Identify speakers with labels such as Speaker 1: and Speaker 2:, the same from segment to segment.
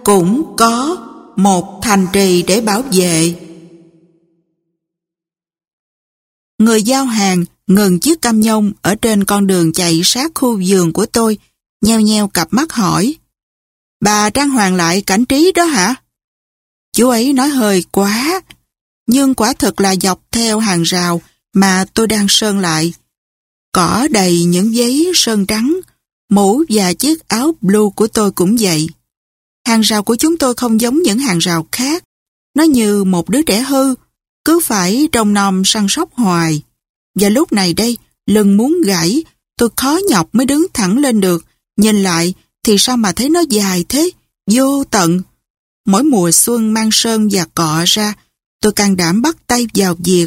Speaker 1: cũng có một thành trì để bảo vệ. Người giao hàng ngừng chiếc cam nhông ở trên con đường chạy sát khu vườn của tôi, nheo nheo cặp mắt hỏi: "Bà trang hoàng lại cảnh trí đó hả?" Chú ấy nói hơi quá, nhưng quả thực là dọc theo hàng rào mà tôi đang sơn lại. Cỏ đầy những giấy sơn trắng, mũ và chiếc áo blue của tôi cũng vậy. Hàng rào của chúng tôi không giống những hàng rào khác. Nó như một đứa trẻ hư, cứ phải trông nom săn sóc hoài. Và lúc này đây, lưng muốn gãy, tôi khó nhọc mới đứng thẳng lên được. Nhìn lại thì sao mà thấy nó dài thế, vô tận. Mỗi mùa xuân mang sơn và cọ ra, tôi can đảm bắt tay vào việc.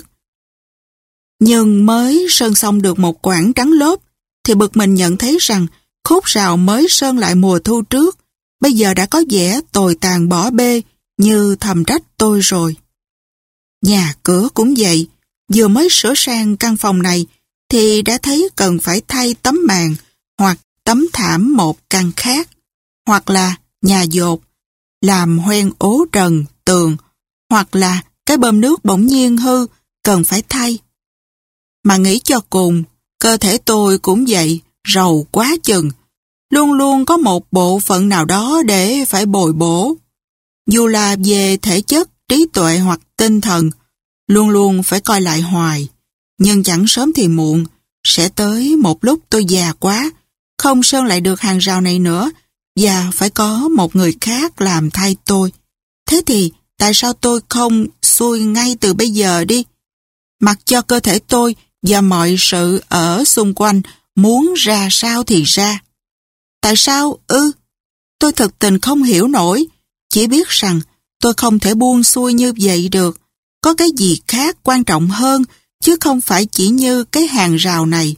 Speaker 1: Nhưng mới sơn xong được một quãng trắng lốp, thì bực mình nhận thấy rằng khúc rào mới sơn lại mùa thu trước, bây giờ đã có vẻ tồi tàn bỏ bê, như thầm trách tôi rồi. Nhà cửa cũng vậy, vừa mới sửa sang căn phòng này, thì đã thấy cần phải thay tấm màn, hoặc tấm thảm một căn khác, hoặc là nhà dột, làm hoen ố trần, tường, hoặc là cái bơm nước bỗng nhiên hư, cần phải thay. Mà nghĩ cho cùng, cơ thể tôi cũng vậy, rầu quá chừng. Luôn luôn có một bộ phận nào đó để phải bồi bổ. Dù là về thể chất, trí tuệ hoặc tinh thần, luôn luôn phải coi lại hoài. Nhưng chẳng sớm thì muộn, sẽ tới một lúc tôi già quá, không sơn lại được hàng rào này nữa, và phải có một người khác làm thay tôi. Thế thì tại sao tôi không xuôi ngay từ bây giờ đi? Mặc cho cơ thể tôi và mọi sự ở xung quanh muốn ra sao thì ra. Tại sao ư? Tôi thực tình không hiểu nổi, chỉ biết rằng tôi không thể buông xuôi như vậy được. Có cái gì khác quan trọng hơn, chứ không phải chỉ như cái hàng rào này.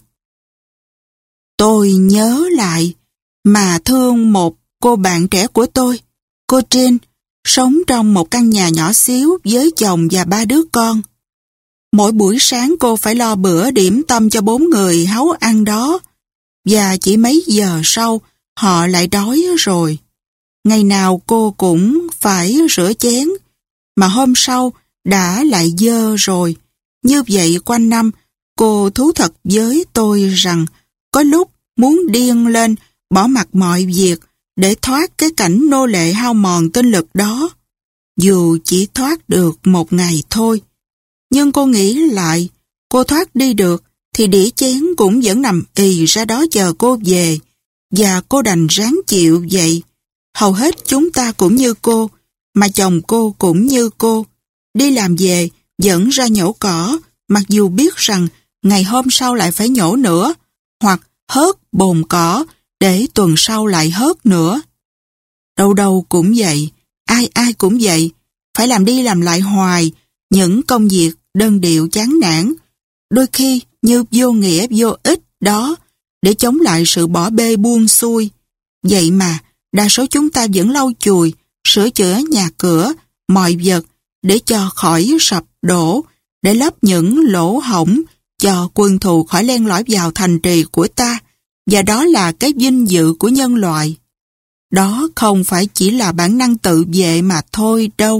Speaker 1: Tôi nhớ lại mà thương một cô bạn trẻ của tôi, cô Trinh, sống trong một căn nhà nhỏ xíu với chồng và 3 đứa con. Mỗi buổi sáng cô phải lo bữa điểm tâm cho 4 người háu ăn đó, và chỉ mấy giờ sau họ lại đói rồi. Ngày nào cô cũng phải rửa chén, mà hôm sau đã lại dơ rồi. Như vậy quanh năm, cô thú thật với tôi rằng có lúc muốn điên lên, bỏ mặc mọi việc để thoát cái cảnh nô lệ hao mòn tinh lực đó. Dù chỉ thoát được một ngày thôi. Nhưng cô nghĩ lại, cô thoát đi được thì đĩa chén cũng vẫn nằm ì ra đó chờ cô về, và cô đành ráng chịu vậy. Hầu hết chúng ta cũng như cô, mà chồng cô cũng như cô. Đi làm về, dẫn ra nhổ cỏ, mặc dù biết rằng ngày hôm sau lại phải nhổ nữa, hoặc hớt bồn cỏ để tuần sau lại hớt nữa. Đâu đâu cũng vậy, ai ai cũng vậy, phải làm đi làm lại hoài, những công việc đơn điệu chán nản, đôi khi như vô nghĩa vô ích đó, để chống lại sự bỏ bê buông xuôi. Vậy mà, đa số chúng ta vẫn lau chùi, sửa chữa nhà cửa, mọi vật, để cho khỏi sập đổ, để lấp những lỗ hổng, cho quân thù khỏi len lỏi vào thành trì của ta, và đó là cái vinh dự của nhân loại. Đó không phải chỉ là bản năng tự vệ mà thôi đâu.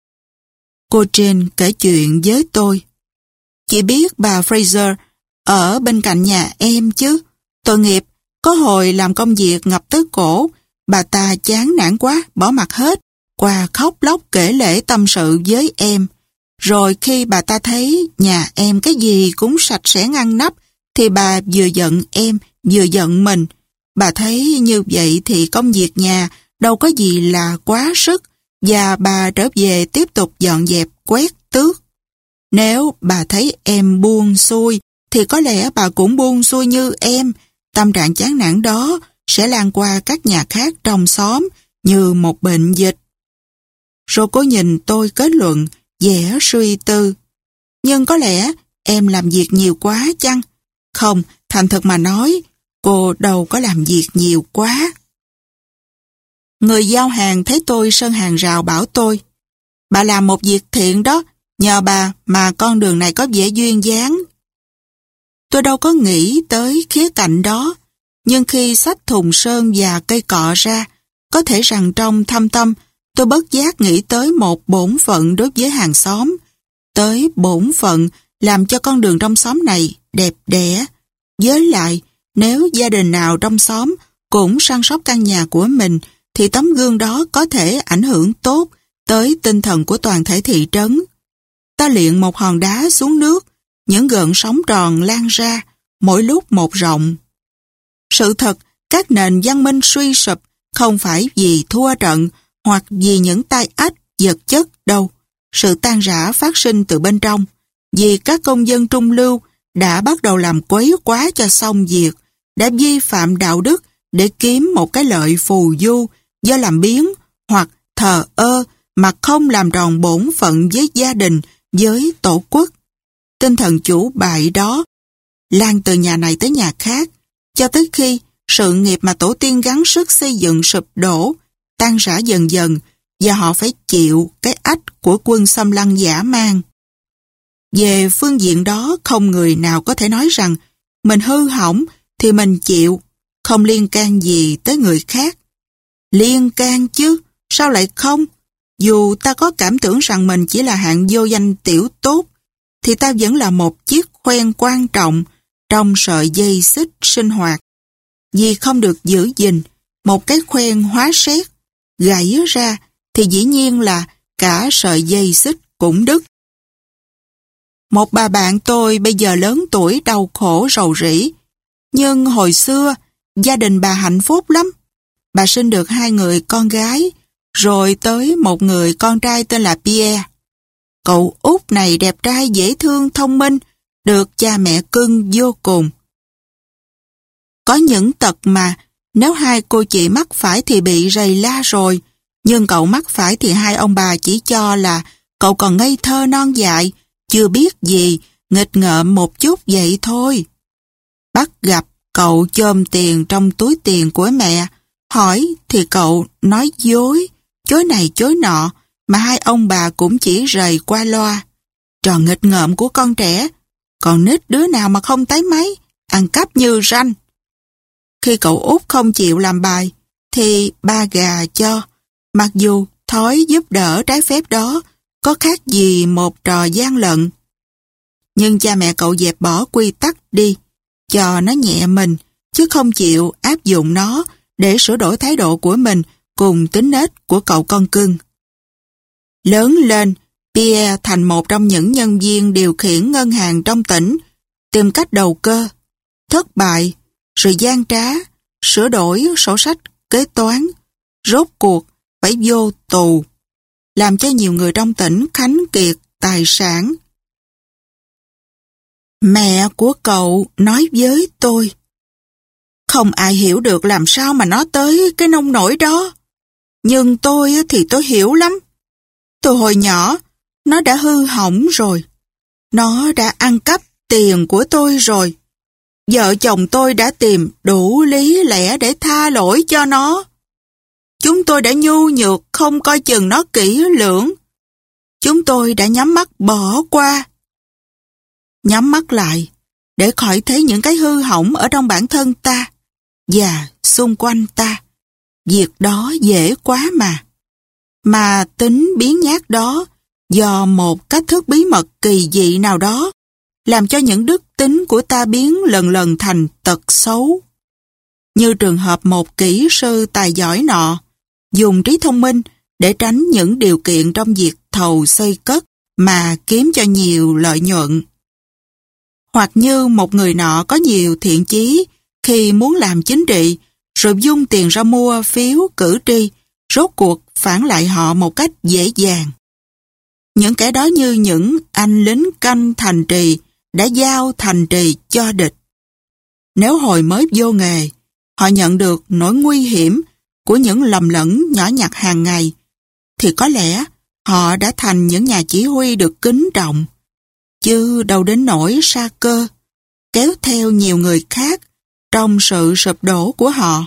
Speaker 1: Cô Jane kể chuyện với tôi. Chị biết bà Fraser ở bên cạnh nhà em chứ? Tội nghiệp, có hồi làm công việc ngập tới cổ, bà ta chán nản quá, bỏ mặc hết, qua khóc lóc kể lể tâm sự với em. Rồi khi bà ta thấy nhà em cái gì cũng sạch sẽ ngăn nắp, thì bà vừa giận em, vừa giận mình. Bà thấy như vậy thì công việc nhà đâu có gì là quá sức, và bà trở về tiếp tục dọn dẹp, quét tước. Nếu bà thấy em buông xuôi, thì có lẽ bà cũng buông xuôi như em. Tâm trạng chán nản đó sẽ lan qua các nhà khác trong xóm như một bệnh dịch. Rồi cô nhìn tôi kết luận, vẻ suy tư. Nhưng có lẽ em làm việc nhiều quá chăng? Không, thành thật mà nói, cô đâu có làm việc nhiều quá. Người giao hàng thấy tôi sơn hàng rào bảo tôi, bà làm một việc thiện đó, nhờ bà mà con đường này có vẻ duyên dáng. Tôi đâu có nghĩ tới khía cạnh đó, nhưng khi xách thùng sơn và cây cọ ra, Có thể rằng trong thâm tâm, tôi bất giác nghĩ tới một bổn phận đối với hàng xóm, tới bổn phận làm cho con đường trong xóm này đẹp đẽ. Với lại, nếu gia đình nào trong xóm cũng săn sóc căn nhà của mình, thì tấm gương đó có thể ảnh hưởng tốt tới tinh thần của toàn thể thị trấn. Ta liệng một hòn đá xuống nước, những gợn sóng tròn lan ra, mỗi lúc một rộng. Sự thật, các nền văn minh suy sụp không phải vì thua trận hoặc vì những tai ách vật chất đâu. Sự tan rã phát sinh từ bên trong, vì các công dân trung lưu đã bắt đầu làm quấy quá cho xong việc, đã vi phạm đạo đức để kiếm một cái lợi phù du do làm biếng hoặc thờ ơ mà không làm tròn bổn phận với gia đình, với tổ quốc. Tinh thần chủ bại đó lan từ nhà này tới nhà khác, cho tới khi sự nghiệp mà tổ tiên gắng sức xây dựng sụp đổ, tan rã dần dần, và họ phải chịu cái ách của quân xâm lăng dã man. Về phương diện đó, không người nào có thể nói rằng mình hư hỏng thì mình chịu, không liên can gì tới người khác. Liên can chứ, sao lại không? Dù ta có cảm tưởng rằng mình chỉ là hạng vô danh tiểu tốt, thì ta vẫn là một chiếc khoen quan trọng trong sợi dây xích sinh hoạt. Vì không được giữ gìn, một cái khoen hóa sét gãy ra thì dĩ nhiên là cả sợi dây xích cũng đứt. Một bà bạn tôi bây giờ lớn tuổi đau khổ rầu rĩ, nhưng hồi xưa gia đình bà hạnh phúc lắm. Bà sinh được 2 người con gái, rồi tới một người con trai tên là Pierre. Cậu út này đẹp trai, dễ thương, thông minh, được cha mẹ cưng vô cùng. Có những tật mà nếu 2 cô chị mắc phải thì bị rầy la rồi, nhưng cậu mắc phải thì 2 ông bà chỉ cho là cậu còn ngây thơ non dại, chưa biết gì, nghịch ngợm một chút vậy thôi. Bắt gặp cậu chôm tiền trong túi tiền của mẹ, hỏi thì cậu nói dối, chối này chối nọ, mà 2 ông bà cũng chỉ rầy qua loa. Trò nghịch ngợm của con trẻ, còn nít đứa nào mà không tái máy, ăn cắp như ranh. Khi cậu út không chịu làm bài, thì ba gà cho, mặc dù thói giúp đỡ trái phép đó có khác gì một trò gian lận. Nhưng cha mẹ cậu dẹp bỏ quy tắc đi, cho nó nhẹ mình, chứ không chịu áp dụng nó để sửa đổi thái độ của mình cùng tính nết của cậu con cưng. Lớn lên, Pierre thành một trong những nhân viên điều khiển ngân hàng trong tỉnh, tìm cách đầu cơ, thất bại, rồi gian trá, sửa đổi sổ sách, kế toán, rốt cuộc phải vô tù, làm cho nhiều người trong tỉnh khánh kiệt tài sản. Mẹ của cậu nói với tôi, không ai hiểu được làm sao mà nó tới cái nông nỗi đó. Nhưng tôi thì tôi hiểu lắm. Từ hồi nhỏ, nó đã hư hỏng rồi. Nó đã ăn cắp tiền của tôi rồi. Vợ chồng tôi đã tìm đủ lý lẽ để tha lỗi cho nó. Chúng tôi đã nhu nhược không coi chừng nó kỹ lưỡng. Chúng tôi đã nhắm mắt bỏ qua. Nhắm mắt lại để khỏi thấy những cái hư hỏng ở trong bản thân ta và xung quanh ta. Việc đó dễ quá mà. Mà tính biến nhát đó do một cách thức bí mật kỳ dị nào đó làm cho những đức tính của ta biến lần lần thành tật xấu. Như trường hợp một kỹ sư tài giỏi nọ dùng trí thông minh để tránh những điều kiện trong việc thầu xây cất mà kiếm cho nhiều lợi nhuận. Hoặc như một người nọ có nhiều thiện chí khi muốn làm chính trị rồi dung tiền ra mua phiếu cử tri, rốt cuộc phản lại họ một cách dễ dàng. Những kẻ đó như những anh lính canh thành trì đã giao thành trì cho địch. Nếu hồi mới vô nghề, họ nhận được nỗi nguy hiểm của những lầm lẫn nhỏ nhặt hàng ngày, thì có lẽ họ đã thành những nhà chỉ huy được kính trọng, chứ đâu đến nỗi sa cơ, kéo theo nhiều người khác trong sự sụp đổ của họ.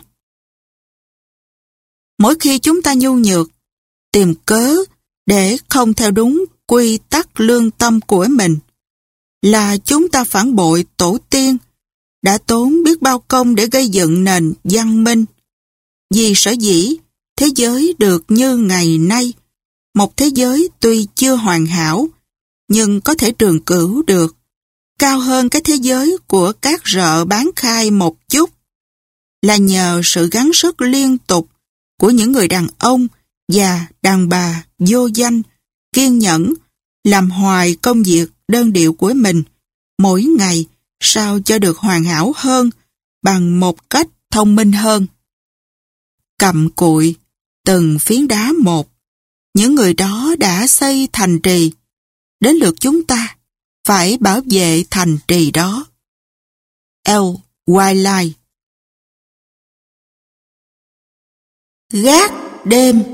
Speaker 1: Mỗi khi chúng ta nhu nhược, tìm cớ để không theo đúng quy tắc lương tâm của mình, là chúng ta phản bội tổ tiên, đã tốn biết bao công để gây dựng nền văn minh. Vì sở dĩ thế giới được như ngày nay, một thế giới tuy chưa hoàn hảo, nhưng có thể trường cửu được, cao hơn cái thế giới của các rợ bán khai một chút, là nhờ sự gắng sức liên tục của những người đàn ông và đàn bà vô danh, kiên nhẫn, làm hoài công việc đơn điệu của mình, mỗi ngày sao cho được hoàn hảo hơn, bằng một cách thông minh hơn. Cặm cụi, từng phiến đá một, những người đó đã xây thành trì, đến lượt chúng ta phải bảo vệ thành trì đó. L. Wylie. Gác đêm.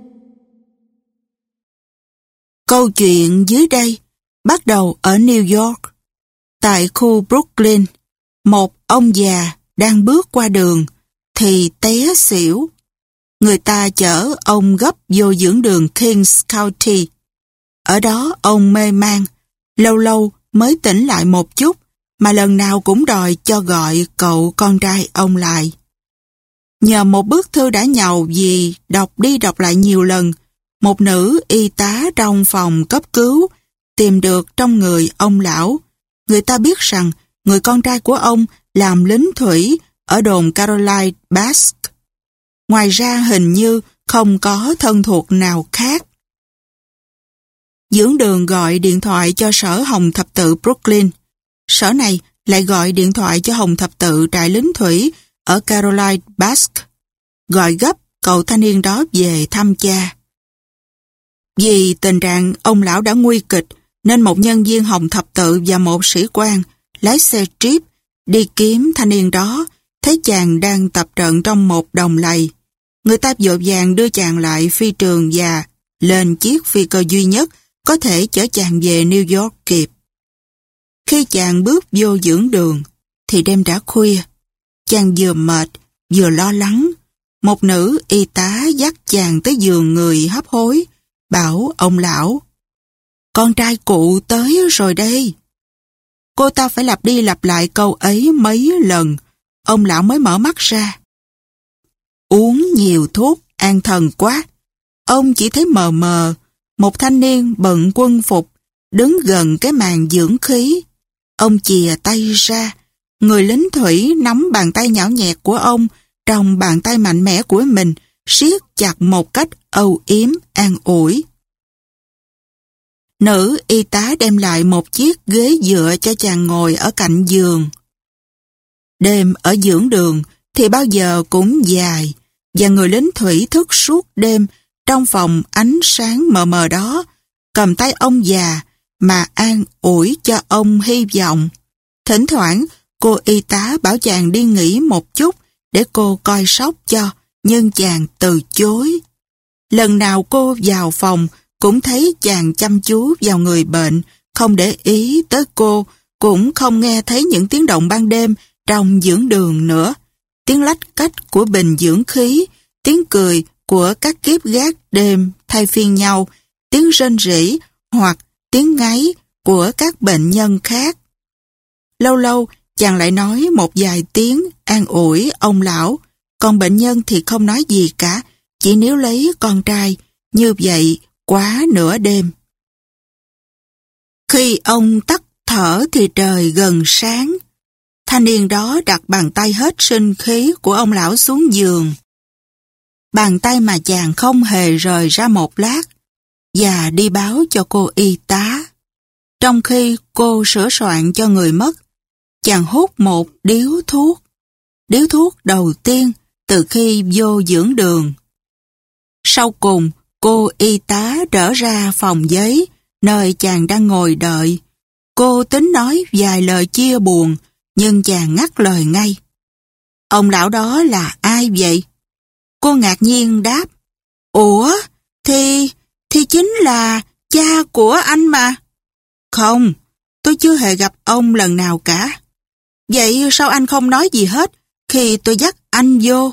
Speaker 1: Câu chuyện dưới đây bắt đầu ở New York. Tại khu Brooklyn, một ông già đang bước qua đường thì té xỉu. Người ta chở ông gấp vô dưỡng đường Kings County. Ở đó ông mê man, lâu lâu mới tỉnh lại một chút, mà lần nào cũng đòi cho gọi cậu con trai ông lại. Nhờ một bức thư đã nhàu vì đọc đi đọc lại nhiều lần, một nữ y tá trong phòng cấp cứu tìm được trong người ông lão. Người ta biết rằng người con trai của ông làm lính thủy ở đồn Caroline Basque. Ngoài ra hình như không có thân thuộc nào khác. Dưỡng đường gọi điện thoại cho sở Hồng Thập Tự Brooklyn. Sở này lại gọi điện thoại cho Hồng Thập Tự trại lính thủy ở Caroline Basque, gọi gấp cậu thanh niên đó về thăm cha. Vì tình trạng ông lão đã nguy kịch, nên một nhân viên Hồng Thập Tự và một sĩ quan lái xe jeep đi kiếm thanh niên đó, thấy chàng đang tập trận trong một đồng lầy. Người ta vội vàng đưa chàng lại phi trường và lên chiếc phi cơ duy nhất có thể chở chàng về New York kịp. Khi chàng bước vô dưỡng đường, thì đêm đã khuya. Chàng vừa mệt, vừa lo lắng. Một nữ y tá dắt chàng tới giường người hấp hối, bảo ông lão: "Con trai cụ tới rồi đây." Cô ta phải lặp đi lặp lại câu ấy mấy lần, ông lão mới mở mắt ra. Uống nhiều thuốc an thần quá. Ông chỉ thấy mờ mờ, một thanh niên bận quân phục, đứng gần cái màn dưỡng khí. Ông chìa tay ra, người lính thủy nắm bàn tay nhỏ nhẹt của ông trong bàn tay mạnh mẽ của mình, siết chặt một cách âu yếm, an ủi. Nữ y tá đem lại một chiếc ghế dựa cho chàng ngồi ở cạnh giường. Đêm ở dưỡng đường thì bao giờ cũng dài, và người lính thủy thức suốt đêm trong phòng ánh sáng mờ mờ đó, cầm tay ông già mà an ủi cho ông hy vọng. Thỉnh thoảng cô y tá bảo chàng đi nghỉ một chút để cô coi sóc cho, nhưng chàng từ chối. Lần nào cô vào phòng cũng thấy chàng chăm chú vào người bệnh, không để ý tới cô, cũng không nghe thấy những tiếng động ban đêm trong dưỡng đường nữa. Tiếng lách cách của bình dưỡng khí, tiếng cười của các kiếp gác đêm thay phiên nhau, tiếng rên rỉ hoặc tiếng ngáy của các bệnh nhân khác. Lâu lâu chàng lại nói một vài tiếng an ủi ông lão, còn bệnh nhân thì không nói gì cả, chỉ níu lấy con trai, như vậy quá nửa đêm. Khi ông tắt thở thì trời gần sáng. Thanh niên đó đặt bàn tay hết sinh khí của ông lão xuống giường. Bàn tay mà chàng không hề rời ra một lát, và đi báo cho cô y tá. Trong khi cô sửa soạn cho người mất, chàng hút một điếu thuốc đầu tiên từ khi vô dưỡng đường. Sau cùng, cô y tá trở ra phòng giấy, nơi chàng đang ngồi đợi. Cô tính nói vài lời chia buồn, nhưng chàng ngắt lời ngay. Ông lão đó là ai vậy? Cô ngạc nhiên đáp. Ủa, thì chính là cha của anh mà. Không, tôi chưa hề gặp ông lần nào cả. Vậy sao anh không nói gì hết khi tôi dắt anh vô?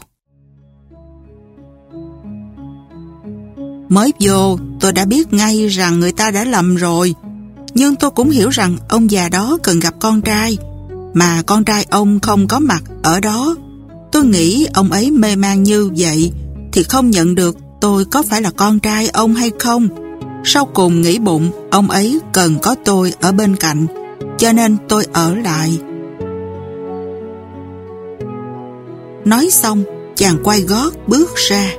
Speaker 1: Mới vô, tôi đã biết ngay rằng người ta đã lầm rồi. Nhưng tôi cũng hiểu rằng ông già đó cần gặp con trai, mà con trai ông không có mặt ở đó. Tôi nghĩ ông ấy mê man như vậy thì không nhận được tôi có phải là con trai ông hay không. Sau cùng nghĩ bụng ông ấy cần có tôi ở bên cạnh, cho nên tôi ở lại. Nói xong, chàng quay gót bước ra.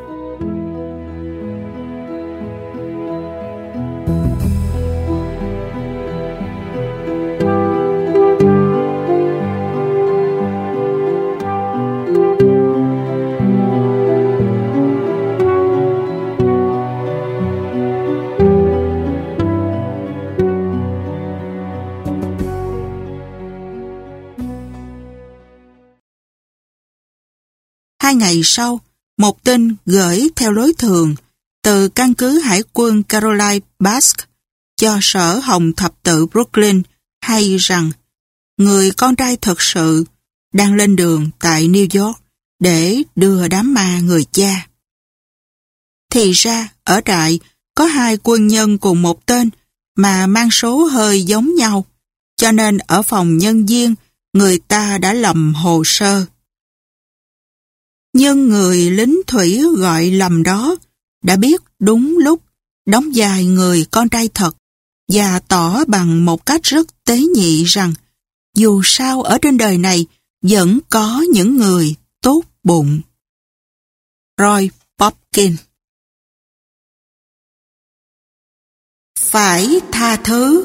Speaker 1: Hai ngày sau, một tin gửi theo lối thường từ căn cứ hải quân Caroline Basque cho sở Hồng Thập tự Brooklyn hay rằng người con trai thật sự đang lên đường tại New York để đưa đám ma người cha. Thì ra, ở trại có hai quân nhân cùng một tên mà mang số hơi giống nhau, cho nên ở phòng nhân viên người ta đã lầm hồ sơ. Nhưng người lính thủy gọi lầm đó đã biết đúng lúc đóng vai người con trai thật và tỏ bằng một cách rất tế nhị rằng dù sao ở trên đời này vẫn có những người tốt bụng. Roy Popkin. Phải tha thứ.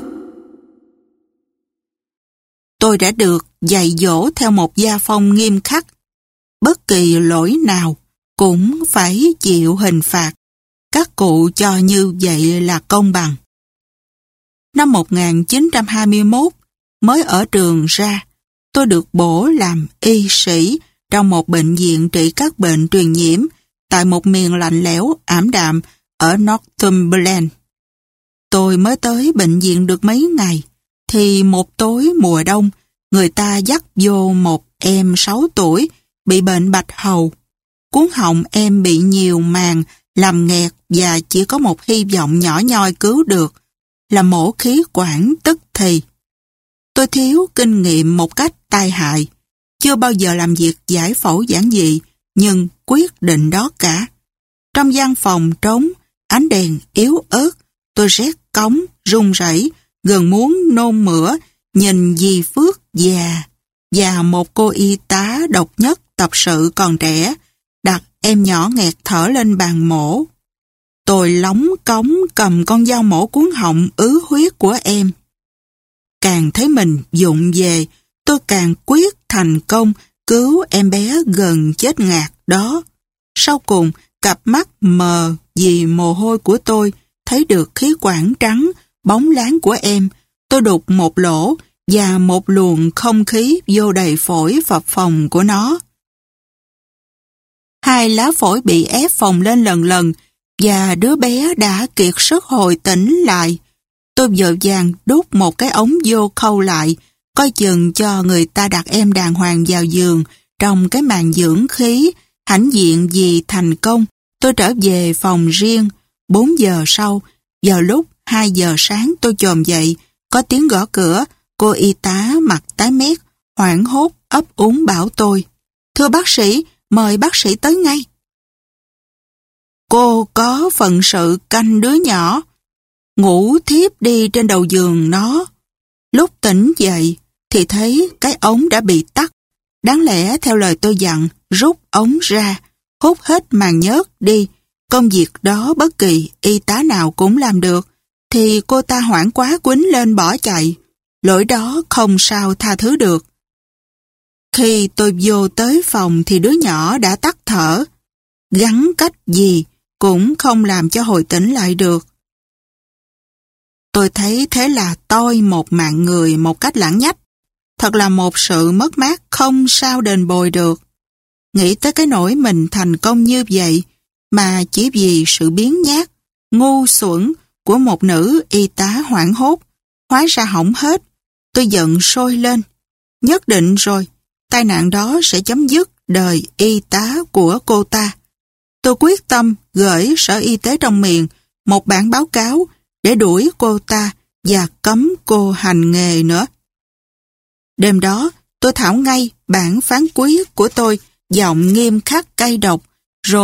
Speaker 1: Tôi đã được dạy dỗ theo một gia phong nghiêm khắc. Bất kỳ lỗi nào cũng phải chịu hình phạt. Các cụ cho như vậy là công bằng. Năm 1921, mới ở trường ra, tôi được bổ làm y sĩ trong một bệnh viện trị các bệnh truyền nhiễm tại một miền lạnh lẽo ảm đạm ở Northumberland. Tôi mới tới bệnh viện được mấy ngày, thì một tối mùa đông, người ta dắt vô một em 6 tuổi bị bệnh bạch hầu. Cuống họng em bị nhiều màng, làm nghẹt và chỉ có một hy vọng nhỏ nhoi cứu được là mổ khí quản tức thì. Tôi thiếu kinh nghiệm một cách tai hại, chưa bao giờ làm việc giải phẫu giản dị, nhưng quyết định đó cả. Trong gian phòng trống, ánh đèn yếu ớt, tôi rét cóng, run rẩy, gần muốn nôn mửa, nhìn dì Phước già và một cô y tá độc nhất tập sự còn trẻ, đặt em nhỏ nghẹt thở lên bàn mổ. Tôi lóng cống cầm con dao mổ cuốn họng ứ huyết của em. Càng thấy mình vụng về, tôi càng quyết thành công cứu em bé gần chết ngạt đó. Sau cùng, cặp mắt mờ vì mồ hôi của tôi thấy được khí quản trắng, bóng láng của em. Tôi đục một lỗ và một luồng không khí vô đầy phổi phập phồng của nó. Hai lá phổi bị ép phồng lên lần lần và đứa bé đã kiệt sức hồi tỉnh lại. Tôi vội vàng đút một cái ống vô khâu lại, coi chừng cho người ta đặt em đàng hoàng vào giường trong cái màn dưỡng khí. Hãnh diện vì thành công, tôi trở về phòng riêng. 4 giờ sau, vào lúc 2 giờ sáng tôi chồm dậy, có tiếng gõ cửa. Cô y tá mặt tái mét, hoảng hốt ấp úng bảo tôi: "Thưa bác sĩ, mời bác sĩ tới ngay." Cô có phận sự canh đứa nhỏ, ngủ thiếp đi trên đầu giường nó. Lúc tỉnh dậy thì thấy cái ống đã bị tắc. Đáng lẽ theo lời tôi dặn, rút ống ra, hút hết màng nhớt đi. Công việc đó bất kỳ y tá nào cũng làm được, thì cô ta hoảng quá quýnh lên bỏ chạy. Lỗi đó không sao tha thứ được. Khi tôi vô tới phòng thì đứa nhỏ đã tắt thở. Gắng cách gì cũng không làm cho hồi tỉnh lại được. Tôi thấy thế là tôi một mạng người một cách lãng nhách. Thật là một sự mất mát không sao đền bồi được. Nghĩ tới cái nỗi mình thành công như vậy mà chỉ vì sự biếng nhác, ngu xuẩn của một nữ y tá hoảng hốt, hóa ra hỏng hết. Tôi giận sôi lên. Nhất định rồi, tai nạn đó sẽ chấm dứt đời y tá của cô ta. Tôi quyết tâm gửi Sở Y tế trong miền một bản báo cáo để đuổi cô ta và cấm cô hành nghề nữa. Đêm đó, tôi thảo ngay bản phán quyết của tôi, giọng nghiêm khắc cay độc, rồi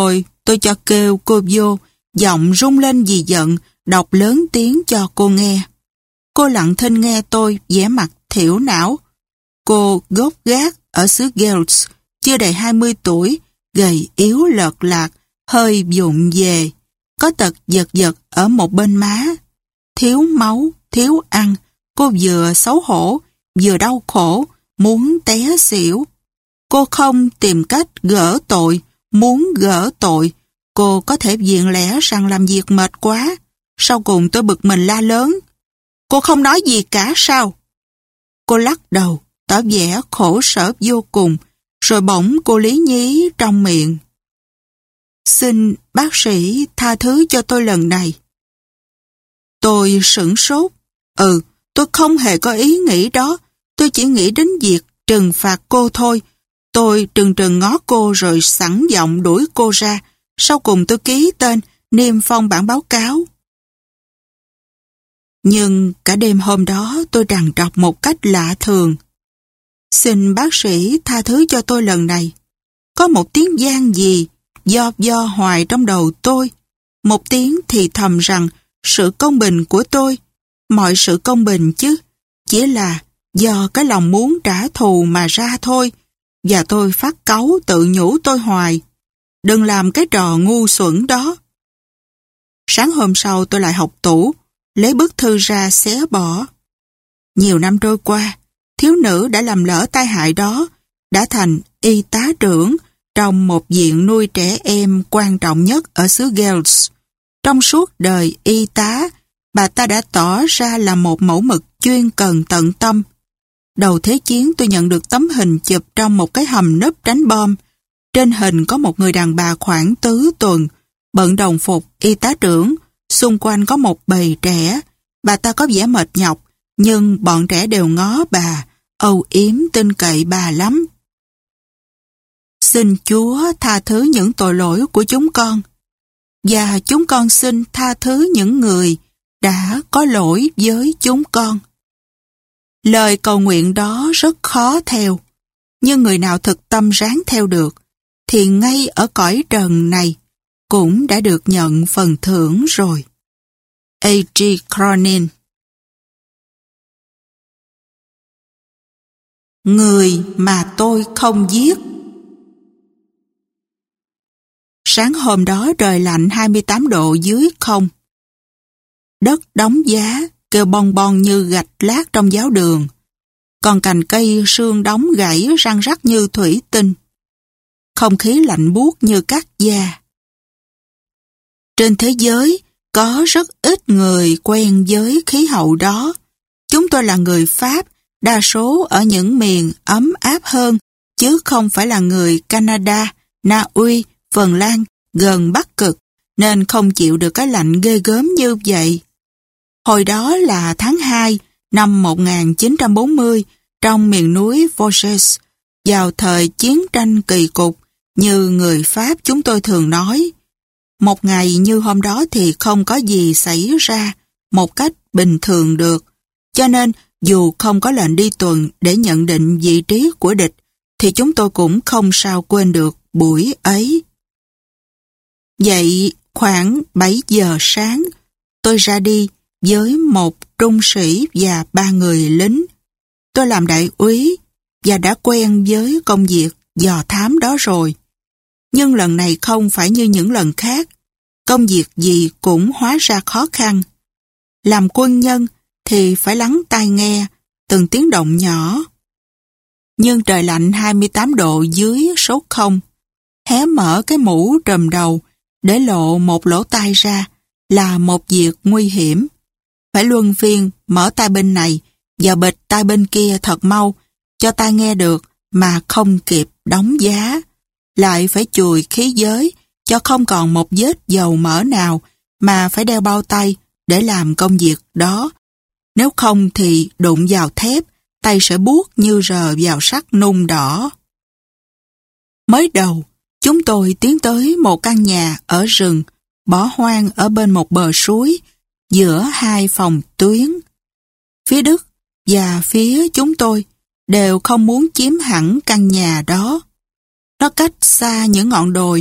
Speaker 1: Tôi cho kêu cô vô, giọng rung lên vì giận, đọc lớn tiếng cho cô nghe. Cô lặng thinh nghe tôi, vẻ mặt thiểu não. Cô gốc gác ở xứ Gales, chưa đầy 20 tuổi, gầy yếu lợt lạc, hơi vụng về, có tật giật giật ở một bên má. Thiếu máu, thiếu ăn, cô vừa xấu hổ, vừa đau khổ, muốn té xỉu. Cô không tìm cách gỡ tội, muốn gỡ tội. Cô có thể viện lẽ rằng làm việc mệt quá. Sau cùng tôi bực mình la lớn. Cô không nói gì cả sao? Cô lắc đầu, tỏ vẻ khổ sở vô cùng, rồi bỗng cô lý nhí trong miệng. Xin bác sĩ tha thứ cho tôi lần này. Tôi sửng sốt. Tôi không hề có ý nghĩ đó. Tôi chỉ nghĩ đến việc trừng phạt cô thôi. Tôi trừng trừng ngó cô rồi sẵn giọng đuổi cô ra. Sau cùng tôi ký tên, niêm phong bản báo cáo. Nhưng cả đêm hôm đó tôi trằn trọc một cách lạ thường. Xin bác sĩ tha thứ cho tôi lần này. Có một tiếng vang gì do hoài trong đầu tôi. Một tiếng thì thầm rằng sự công bình của tôi, mọi sự công bình chứ, chỉ là do cái lòng muốn trả thù mà ra thôi. Và tôi phát cáu tự nhủ tôi hoài. Đừng làm cái trò ngu xuẩn đó. Sáng hôm sau tôi lại học tủ, lấy bức thư ra xé bỏ. Nhiều năm trôi qua, thiếu nữ đã làm lỡ tai hại đó, đã thành y tá trưởng trong một viện nuôi trẻ em quan trọng nhất ở xứ Gales. Trong suốt đời y tá, bà ta đã tỏ ra là một mẫu mực chuyên cần tận tâm. Đầu Thế chiến tôi nhận được tấm hình chụp trong một cái hầm nấp tránh bom. Trên hình có một người đàn bà khoảng tứ tuần, bận đồng phục y tá trưởng, xung quanh có một bầy trẻ. Bà ta có vẻ mệt nhọc, nhưng bọn trẻ đều ngó bà, âu yếm tin cậy bà lắm. Xin Chúa tha thứ những tội lỗi của chúng con, và chúng con xin tha thứ những người đã có lỗi với chúng con. Lời cầu nguyện đó rất khó theo, nhưng người nào thực tâm ráng theo được, thì ngay ở cõi trần này cũng đã được nhận phần thưởng rồi. A.G. Cronin. Người mà tôi không giết. Sáng hôm đó trời lạnh 28 độ dưới không. Đất đóng giá, kêu bon bon như gạch lát trong giáo đường. Còn cành cây sương đóng gãy răng rắc như thủy tinh. Không khí lạnh buốt như cắt da. Trên thế giới, có rất ít người quen với khí hậu đó. Chúng tôi là người Pháp, đa số ở những miền ấm áp hơn, chứ không phải là người Canada, Na Uy, Phần Lan, gần Bắc Cực, nên không chịu được cái lạnh ghê gớm như vậy. Hồi đó là tháng 2 năm 1940, trong miền núi Vosges, vào thời chiến tranh kỳ cục, như người Pháp chúng tôi thường nói. Một ngày như hôm đó thì không có gì xảy ra một cách bình thường được, cho nên dù không có lệnh đi tuần để nhận định vị trí của địch, thì chúng tôi cũng không sao quên được buổi ấy. Vậy khoảng 7 giờ sáng, tôi ra đi với một trung sĩ và 3 người lính. Tôi làm đại úy và đã quen với công việc dò thám đó rồi. Nhưng lần này không phải như những lần khác. Công việc gì cũng hóa ra khó khăn. Làm quân nhân thì phải lắng tai nghe từng tiếng động nhỏ. Nhưng trời lạnh 28 độ dưới số 0. Hé mở cái mũ trùm đầu để lộ một lỗ tai ra là một việc nguy hiểm. Phải luân phiên mở tai bên này và bịt tai bên kia thật mau, cho tai nghe được mà không kịp đóng giá. Lại phải chùi khí giới cho không còn một vết dầu mỡ nào, mà phải đeo bao tay để làm công việc đó. Nếu không thì đụng vào thép, tay sẽ buốt như rờ vào sắt nung đỏ. Mới đầu, chúng tôi tiến tới một căn nhà ở rừng, bỏ hoang ở bên một bờ suối, giữa hai phòng tuyến. Phía Đức và phía chúng tôi đều không muốn chiếm hẳn căn nhà đó. Nó cách xa những ngọn đồi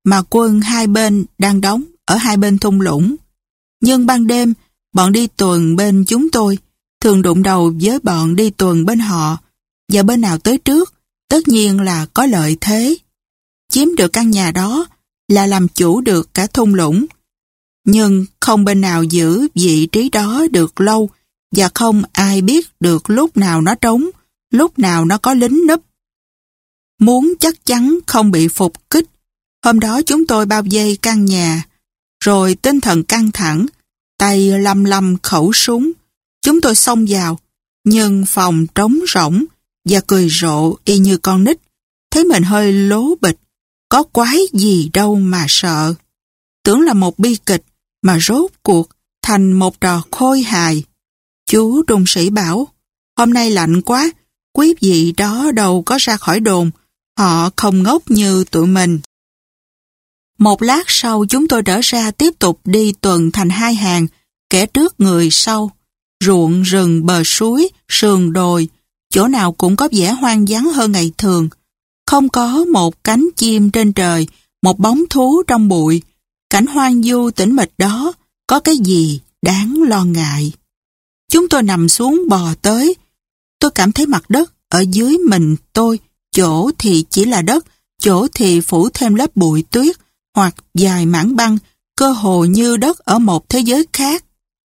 Speaker 1: mà quân hai bên đang đóng ở hai bên thung lũng. Nhưng ban đêm, bọn đi tuần bên chúng tôi thường đụng đầu với bọn đi tuần bên họ, và bên nào tới trước, tất nhiên là có lợi thế. Chiếm được căn nhà đó là làm chủ được cả thung lũng, nhưng không bên nào giữ vị trí đó được lâu, và không ai biết được lúc nào nó trống, lúc nào nó có lính núp. Muốn chắc chắn không bị phục kích, hôm đó chúng tôi bao vây căn nhà, rồi tinh thần căng thẳng, tay lăm lăm khẩu súng. Chúng tôi xông vào, nhưng phòng trống rỗng và cười rộ y như con nít, thấy mình hơi lố bịch, có quái gì đâu mà sợ. Tưởng là một bi kịch mà rốt cuộc thành một trò khôi hài. Chú trung sĩ bảo, hôm nay lạnh quá, quý vị đó đâu có ra khỏi đồn, họ không ngốc như tụi mình. Một lát sau chúng tôi trở ra tiếp tục đi tuần thành hai hàng, kẻ trước người sau. Ruộng rừng bờ suối, sườn đồi, chỗ nào cũng có vẻ hoang vắng hơn ngày thường. Không có một cánh chim trên trời, một bóng thú trong bụi. Cảnh hoang vu tĩnh mịch đó có cái gì đáng lo ngại. Chúng tôi nằm xuống bò tới. Tôi cảm thấy mặt đất ở dưới mình tôi, chỗ thì chỉ là đất, chỗ thì phủ thêm lớp bụi tuyết hoặc vài mảng băng, cơ hồ như đất ở một thế giới khác.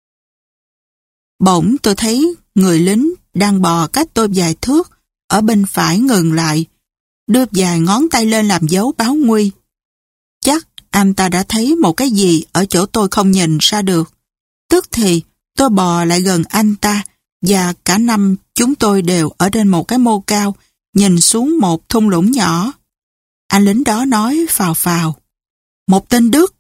Speaker 1: Bỗng tôi thấy người lính đang bò cách tôi vài thước, ở bên phải ngừng lại, đưa vài ngón tay lên làm dấu báo nguy. Chắc anh ta đã thấy một cái gì ở chỗ tôi không nhìn ra được. Tức thì tôi bò lại gần anh ta, và cả năm chúng tôi đều ở trên một cái mô cao, nhìn xuống một thung lũng nhỏ. Anh lính đó nói phào phào, một tên Đức.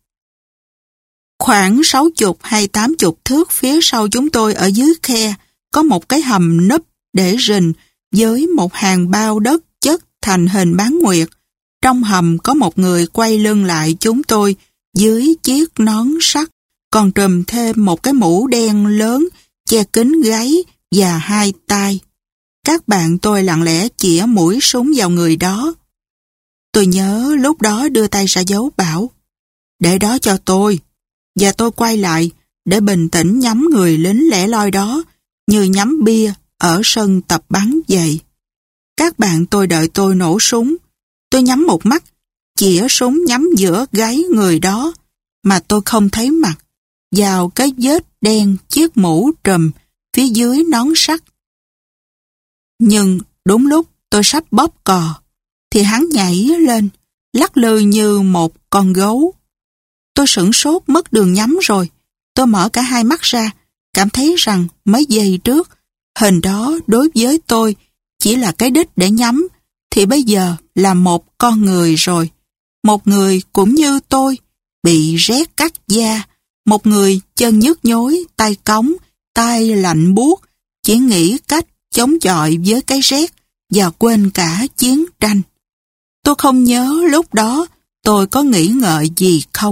Speaker 1: Khoảng 60 hay 80 thước phía sau chúng tôi ở dưới khe, có một cái hầm núp để rình với một hàng bao đất chất thành hình bán nguyệt. Trong hầm có một người quay lưng lại chúng tôi dưới chiếc nón sắt, còn trùm thêm một cái mũ đen lớn che kín gáy và hai tai. Các bạn tôi lặng lẽ chĩa mũi súng vào người đó. Tôi nhớ lúc đó đưa tay ra dấu bảo, để đó cho tôi. Và tôi quay lại để bình tĩnh nhắm người lính lẻ loi đó như nhắm bia ở sân tập bắn vậy. Các bạn tôi đợi tôi nổ súng. Tôi nhắm một mắt, chĩa súng nhắm giữa gáy người đó, mà tôi không thấy mặt, vào cái vết đen chiếc mũ trùm phía dưới nón sắt. Nhưng đúng lúc tôi sắp bóp cò, thì hắn nhảy lên, lắc lư như một con gấu. Tôi sửng sốt mất đường nhắm rồi. Tôi mở cả hai mắt ra, cảm thấy rằng mấy giây trước, hình đó đối với tôi chỉ là cái đích để nhắm, thì bây giờ là một con người rồi. Một người cũng như tôi, bị rét cắt da, một người chân nhức nhối, tay cống, tay lạnh buốt, chỉ nghĩ cách chống chọi với cái rét và quên cả chiến tranh. Tôi không nhớ lúc đó tôi có nghĩ ngợi gì không.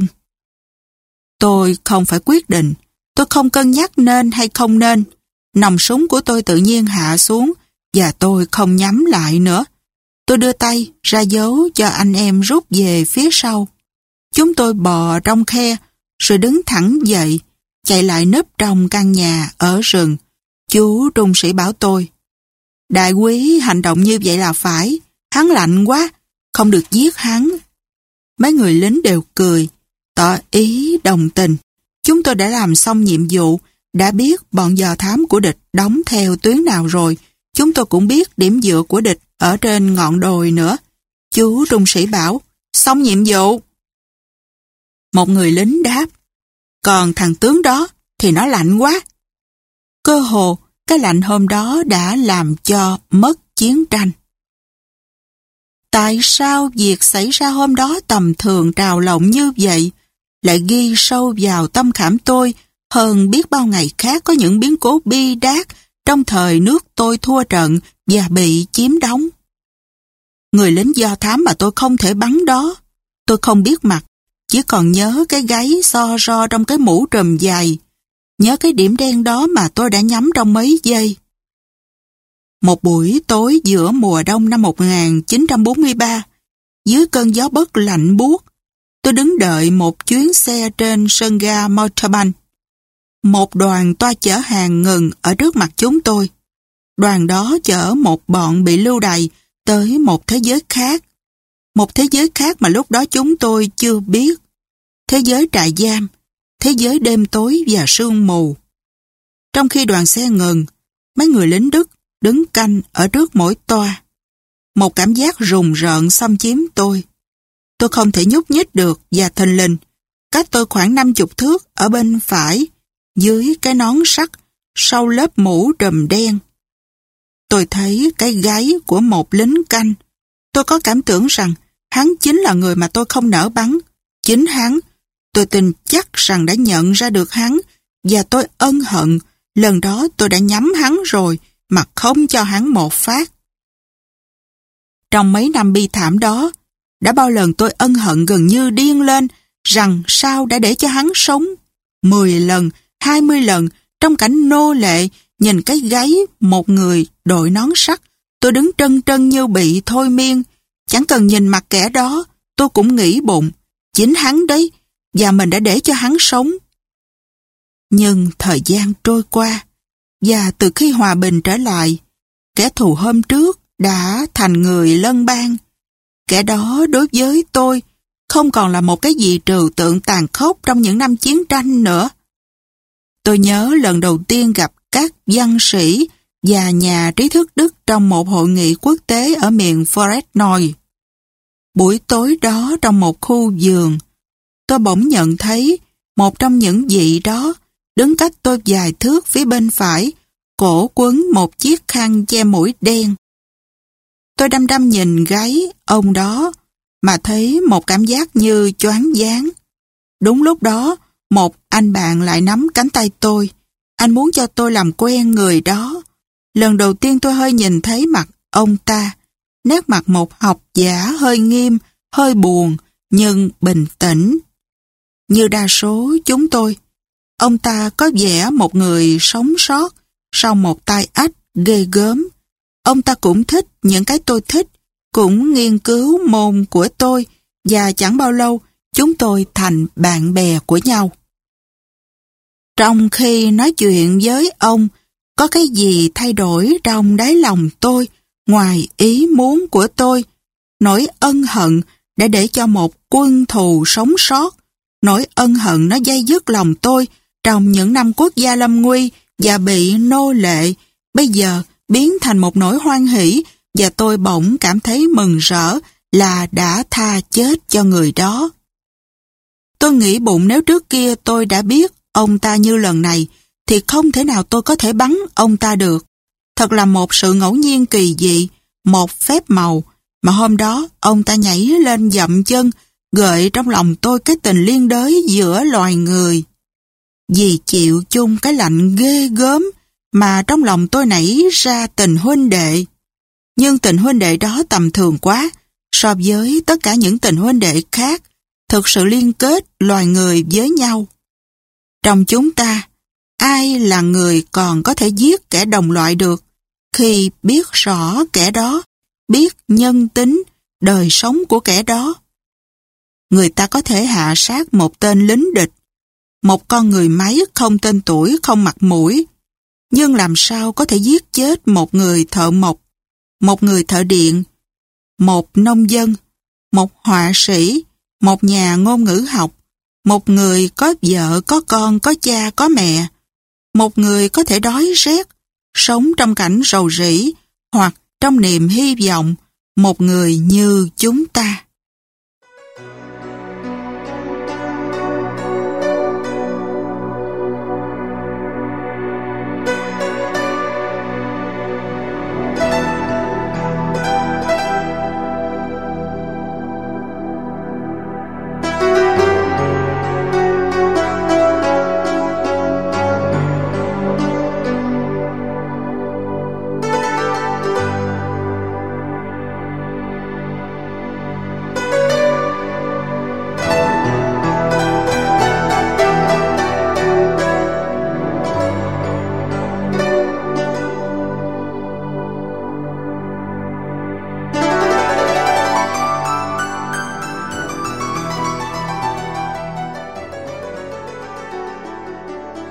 Speaker 1: Tôi không phải quyết định, tôi không cân nhắc nên hay không nên. Nòng súng của tôi tự nhiên hạ xuống và tôi không nhắm lại nữa. Tôi đưa tay ra dấu cho anh em rút về phía sau. Chúng tôi bò trong khe rồi đứng thẳng dậy, chạy lại núp trong căn nhà ở rừng. Chú trung sĩ bảo tôi, đại quý hành động như vậy là phải, hắn lạnh quá, không được giết hắn. Mấy người lính đều cười, tỏ ý đồng tình. Chúng tôi đã làm xong nhiệm vụ, đã biết bọn dò thám của địch đóng theo tuyến nào rồi. Chúng tôi cũng biết điểm dựa của địch ở trên ngọn đồi nữa. Chú trung sĩ bảo, xong nhiệm vụ. Một người lính đáp, còn thằng tướng đó thì nó lạnh quá. Cơ hồ, cái lạnh hôm đó đã làm cho mất chiến tranh. Tại sao việc xảy ra hôm đó tầm thường trào lộng như vậy lại ghi sâu vào tâm khảm tôi hơn biết bao ngày khác có những biến cố bi đát trong thời nước tôi thua trận và bị chiếm đóng? Người lính do thám mà tôi không thể bắn đó, tôi không biết mặt, chỉ còn nhớ cái gáy so ro trong cái mũ trùm dài, nhớ cái điểm đen đó mà tôi đã nhắm trong mấy giây. Một buổi tối giữa mùa đông năm 1943, dưới cơn gió bấc lạnh buốt, tôi đứng đợi một chuyến xe trên sân ga Motorbank. Một đoàn toa chở hàng ngừng ở trước mặt chúng tôi. Đoàn đó chở một bọn bị lưu đày tới một thế giới khác. Một thế giới khác mà lúc đó chúng tôi chưa biết. Thế giới trại giam, thế giới đêm tối và sương mù. Trong khi đoàn xe ngừng, mấy người lính Đức đứng canh ở trước mỗi toa. Một cảm giác rùng rợn xâm chiếm tôi. Tôi không thể nhúc nhích được và thình lình, cách tôi khoảng 50 thước ở bên phải, dưới cái nón sắt, sau lớp mũ trùm đen. Tôi thấy cái gáy của một lính canh. Tôi có cảm tưởng rằng hắn chính là người mà tôi không nỡ bắn. Chính hắn, tôi tin chắc rằng đã nhận ra được hắn, và tôi ân hận lần đó tôi đã nhắm hắn rồi mà không cho hắn một phát. Trong mấy năm bi thảm đó, đã bao lần tôi ân hận gần như điên lên rằng sao đã để cho hắn sống. 10 lần, 20 lần, trong cảnh nô lệ, nhìn cái gáy một người đội nón sắt, tôi đứng trân trân như bị thôi miên. Chẳng cần nhìn mặt kẻ đó, tôi cũng nghĩ bụng, chính hắn đấy, và mình đã để cho hắn sống. Nhưng thời gian trôi qua, và từ khi hòa bình trở lại, kẻ thù hôm trước đã thành người lân bang. Kẻ đó đối với tôi không còn là một cái gì trừu tượng tàn khốc trong những năm chiến tranh nữa. Tôi nhớ lần đầu tiên gặp các văn sĩ và nhà trí thức Đức trong một hội nghị quốc tế ở miền Foresnoy. Buổi tối đó trong một khu vườn, tôi bỗng nhận thấy một trong những vị đó đứng cách tôi vài thước phía bên phải, cổ quấn một chiếc khăn che mũi đen. Tôi đăm đăm nhìn gáy ông đó mà thấy một cảm giác như choáng váng. Đúng lúc đó, một anh bạn lại nắm cánh tay tôi. Anh muốn cho tôi làm quen người đó. Lần đầu tiên tôi hơi nhìn thấy mặt ông ta. Nét mặt một học giả hơi nghiêm, hơi buồn, nhưng bình tĩnh. Như đa số chúng tôi, ông ta có vẻ một người sống sót sau một tai ách ghê gớm. Ông ta cũng thích những cái tôi thích, cũng nghiên cứu môn của tôi, và chẳng bao lâu chúng tôi thành bạn bè của nhau. Trong khi nói chuyện với ông, có cái gì thay đổi trong đáy lòng tôi, ngoài ý muốn của tôi. Nỗi ân hận đã để cho một quân thù sống sót. Nỗi ân hận nó day dứt lòng tôi trong những năm quốc gia lâm nguy và bị nô lệ, bây giờ biến thành một nỗi hoan hỷ, và tôi bỗng cảm thấy mừng rỡ là đã tha chết cho người đó. Tôi nghĩ bụng nếu trước kia tôi đã biết ông ta như lần này, thì không thể nào tôi có thể bắn ông ta được. Thật là một sự ngẫu nhiên kỳ dị, một phép màu, mà hôm đó ông ta nhảy lên dậm chân, gợi trong lòng tôi cái tình liên đới giữa loài người. Vì chịu chung cái lạnh ghê gớm, mà trong lòng tôi nảy ra tình huynh đệ. Nhưng tình huynh đệ đó tầm thường quá, so với tất cả những tình huynh đệ khác, thực sự liên kết loài người với nhau. Trong chúng ta, ai là người còn có thể giết kẻ đồng loại được, khi biết rõ kẻ đó, biết nhân tính, đời sống của kẻ đó? Người ta có thể hạ sát một tên lính địch, một con người máy không tên tuổi, không mặt mũi, nhưng làm sao có thể giết chết một người thợ mộc, một người thợ điện, một nông dân, một họa sĩ, một nhà ngôn ngữ học, một người có vợ, có con, có cha, có mẹ, một người có thể đói rét, sống trong cảnh rầu rĩ, hoặc trong niềm hy vọng, một người như chúng ta.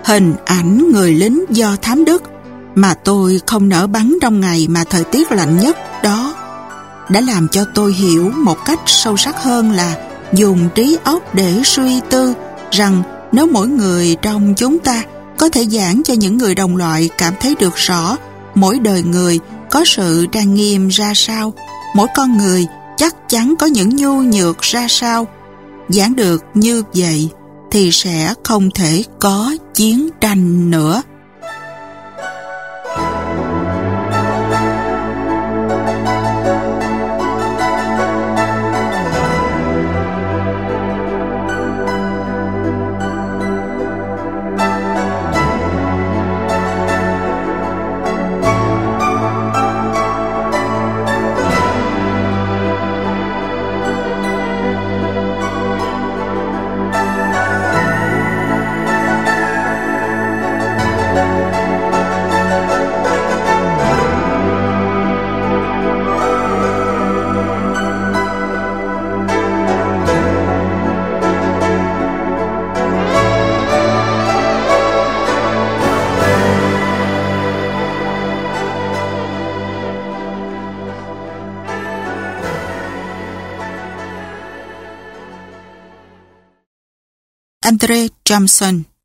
Speaker 1: Hình ảnh người lính do thám Đức mà tôi không nỡ bắn trong ngày mà thời tiết lạnh nhất đó đã làm cho tôi hiểu một cách sâu sắc hơn là dùng trí óc để suy tư rằng nếu mỗi người trong chúng ta có thể giảng cho những người đồng loại cảm thấy được rõ mỗi đời người có sự trang nghiêm ra sao, mỗi con người chắc chắn có những nhu nhược ra sao, giảng được như vậy thì sẽ không thể có chiến tranh nữa. Andre Johnson